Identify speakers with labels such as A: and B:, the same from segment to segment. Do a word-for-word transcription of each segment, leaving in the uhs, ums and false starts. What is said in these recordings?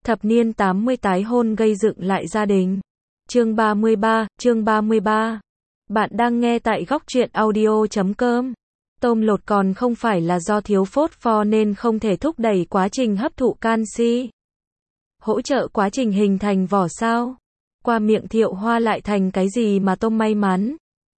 A: Thập niên tám mươi tái hôn gây dựng lại gia đình. Chương ba mươi ba, chương ba mươi ba. Bạn đang nghe tại góc truyện audio chấm com. Tôm lột còn không phải là do thiếu phốt pho nên không thể thúc đẩy quá trình hấp thụ canxi. Hỗ trợ quá trình hình thành vỏ sao? Qua miệng Thiệu Hoa lại thành cái gì mà tôm may mắn?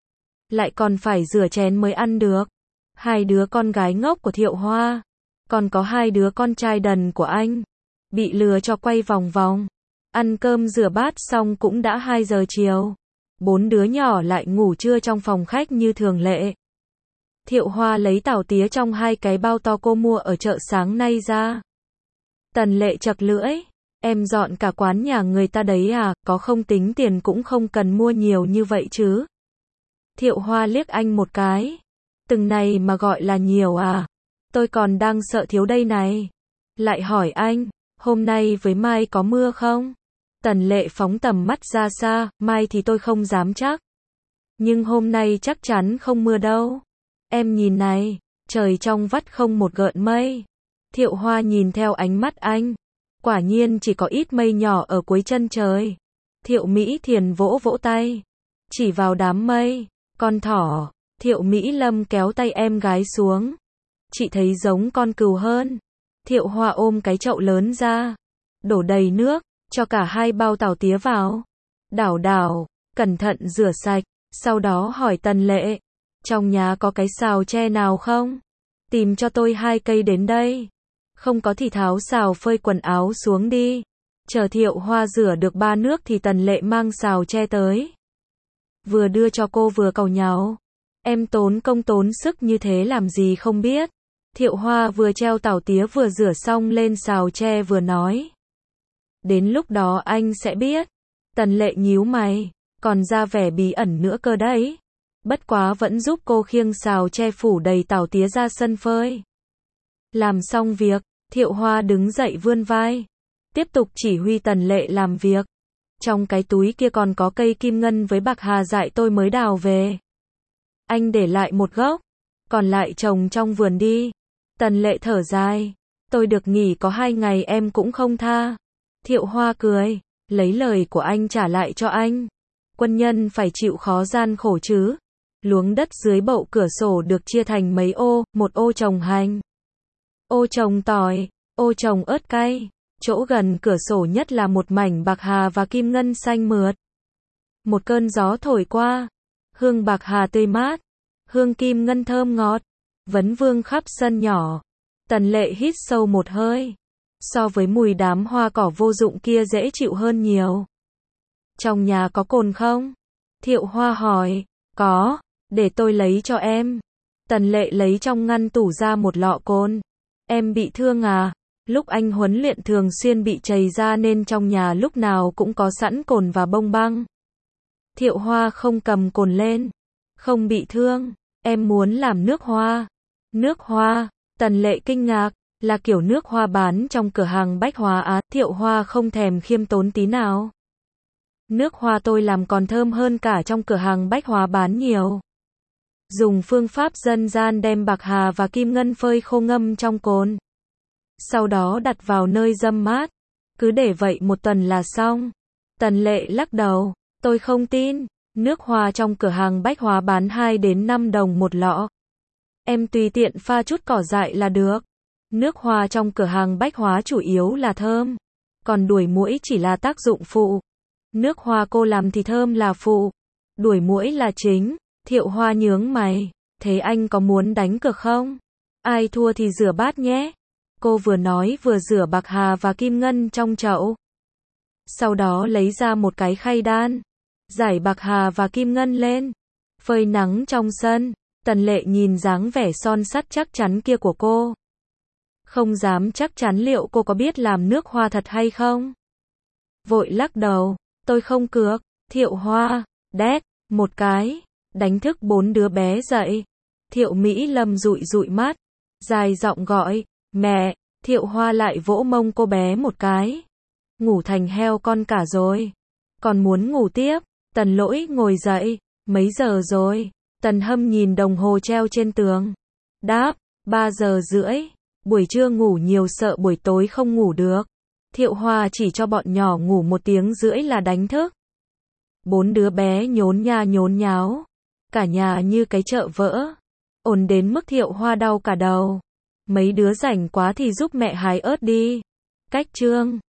A: Lại còn phải rửa chén mới ăn được. Hai đứa con gái ngốc của Thiệu Hoa. Còn có hai đứa con trai đần của anh. Bị lừa cho quay vòng vòng. Ăn cơm rửa bát xong cũng đã hai giờ chiều. Bốn đứa nhỏ lại ngủ trưa trong phòng khách như thường lệ. Thiệu Hoa lấy tảo tía trong hai cái bao to cô mua ở chợ sáng nay ra. Tần Lệ chật lưỡi. Em dọn cả quán nhà người ta đấy à, có không tính tiền cũng không cần mua nhiều như vậy chứ. Thiệu Hoa liếc anh một cái. Từng này mà gọi là nhiều à. Tôi còn đang sợ thiếu đây này. Lại hỏi anh, hôm nay với mai có mưa không? Tần Lệ phóng tầm mắt ra xa, mai thì tôi không dám chắc. Nhưng hôm nay chắc chắn không mưa đâu. Em nhìn này, trời trong vắt không một gợn mây. Thiệu Hoa nhìn theo ánh mắt anh. Quả nhiên chỉ có ít mây nhỏ ở cuối chân trời. Thiệu Mỹ Thiền vỗ vỗ tay. Chỉ vào đám mây. Con thỏ. Thiệu Mỹ Lâm kéo tay em gái xuống. Chị thấy giống con cừu hơn. Thiệu Hoa ôm cái chậu lớn ra. Đổ đầy nước, cho cả hai bao tảo tía vào. Đảo đảo, cẩn thận rửa sạch. Sau đó hỏi Tần Lệ. Trong nhà có cái xào tre nào không? Tìm cho tôi hai cây đến đây. Không có thì tháo xào phơi quần áo xuống đi. Chờ Thiệu Hoa rửa được ba nước thì Tần Lệ mang xào tre tới. Vừa đưa cho cô vừa càu nhàu. Em tốn công tốn sức như thế làm gì không biết. Thiệu Hoa vừa treo tảo tía vừa rửa xong lên xào tre vừa nói. Đến lúc đó anh sẽ biết. Tần Lệ nhíu mày. Còn ra vẻ bí ẩn nữa cơ đấy. Bất quá vẫn giúp cô khiêng xào tre phủ đầy tảo tía ra sân phơi. Làm xong việc, Thiệu Hoa đứng dậy vươn vai. Tiếp tục chỉ huy Tần Lệ làm việc. Trong cái túi kia còn có cây kim ngân với bạc hà dại tôi mới đào về. Anh để lại một gốc. Còn lại trồng trong vườn đi. Tần Lệ thở dài. Tôi được nghỉ có hai ngày em cũng không tha. Thiệu Hoa cười. Lấy lời của anh trả lại cho anh. Quân nhân phải chịu khó gian khổ chứ. Luống đất dưới bậu cửa sổ được chia thành mấy ô. Một ô trồng hành. Ô trồng tỏi. Ô trồng ớt cay. Chỗ gần cửa sổ nhất là một mảnh bạc hà và kim ngân xanh mượt. Một cơn gió thổi qua. Hương bạc hà tươi mát. Hương kim ngân thơm ngọt. Vấn vương khắp sân nhỏ. Tần Lệ hít sâu một hơi. So với mùi đám hoa cỏ vô dụng kia dễ chịu hơn nhiều. Trong nhà có cồn không? Thiệu Hoa hỏi. Có, để tôi lấy cho em. Tần Lệ lấy trong ngăn tủ ra một lọ cồn. Em bị thương à? Lúc anh huấn luyện thường xuyên bị trầy ra nên trong nhà lúc nào cũng có sẵn cồn và bông băng. Thiệu Hoa không cầm cồn lên. Không bị thương, em muốn làm nước hoa. Nước hoa? Tần Lệ kinh ngạc, là kiểu nước hoa bán trong cửa hàng bách hóa á. Thiệu Hoa không thèm khiêm tốn tí nào. Nước hoa tôi làm còn thơm hơn cả trong cửa hàng bách hóa bán nhiều. Dùng phương pháp dân gian đem bạc hà và kim ngân phơi khô ngâm trong cồn. Sau đó đặt vào nơi râm mát. Cứ để vậy một tuần là xong. Tần Lệ lắc đầu. Tôi không tin. Nước hoa trong cửa hàng bách hóa bán hai đến năm đồng một lọ. Em tùy tiện pha chút cỏ dại là được. Nước hoa trong cửa hàng bách hóa chủ yếu là thơm. Còn đuổi muỗi chỉ là tác dụng phụ. Nước hoa cô làm thì thơm là phụ. Đuổi muỗi là chính. Thiệu Hoa nhướng mày. Thế anh có muốn đánh cược không? Ai thua thì rửa bát nhé. Cô vừa nói vừa rửa bạc hà và kim ngân trong chậu. Sau đó lấy ra một cái khay đan. Giải bạc hà và kim ngân lên. Phơi nắng trong sân. Tần Lệ nhìn dáng vẻ son sắt chắc chắn kia của cô. Không dám chắc chắn liệu cô có biết làm nước hoa thật hay không. Vội lắc đầu. Tôi không cược. Thiệu Hoa. Đét. Một cái. Đánh thức bốn đứa bé dậy. Thiệu Mỹ Lâm dụi dụi mắt. Dài giọng gọi. Mẹ. Thiệu Hoa lại vỗ mông cô bé một cái. Ngủ thành heo con cả rồi. Còn muốn ngủ tiếp. Tần Lỗi ngồi dậy. Mấy giờ rồi? Tần Hâm nhìn đồng hồ treo trên tường. Đáp. Ba giờ rưỡi. Buổi trưa ngủ nhiều sợ buổi tối không ngủ được. Thiệu Hoa chỉ cho bọn nhỏ ngủ một tiếng rưỡi là đánh thức. Bốn đứa bé nhốn nha nhốn nháo. Cả nhà như cái chợ vỡ. Ồn đến mức Thiệu Hoa đau cả đầu. Mấy đứa rảnh quá thì giúp mẹ hái ớt đi. Cách chương